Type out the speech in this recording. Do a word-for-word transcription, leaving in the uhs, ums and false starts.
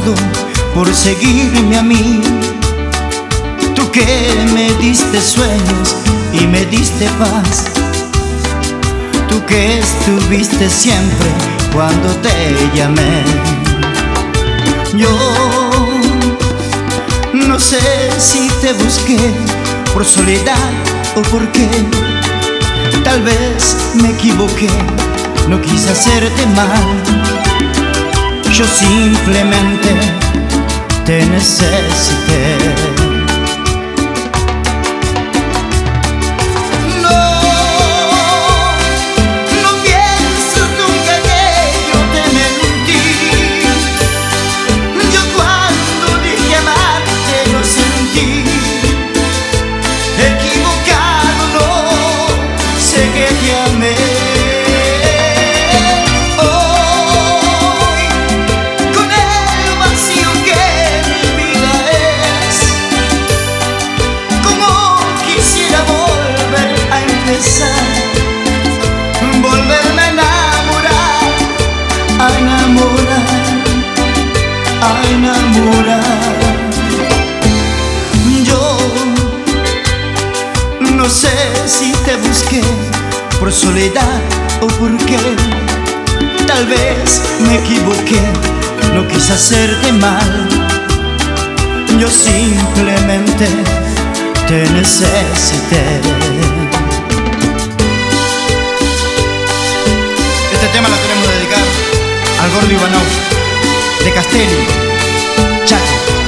todo por seguirme a mí. Tú que me diste sueños y me diste paz, tú que estuviste siempre cuando te llamé. Yo no sé si te busqué por soledad o por qué. Tal vez me equivoqué, no quise hacerte mal. Yo simplemente te necesité. Volverme a enamorar, a enamorar, a enamorar. Yo no sé si te busqué por soledad o por qué. Tal vez me equivoqué, no quise hacerte mal. Yo simplemente te necesité. Este tema lo queremos dedicar al Gordo Ivanov de Castelli, Chaco.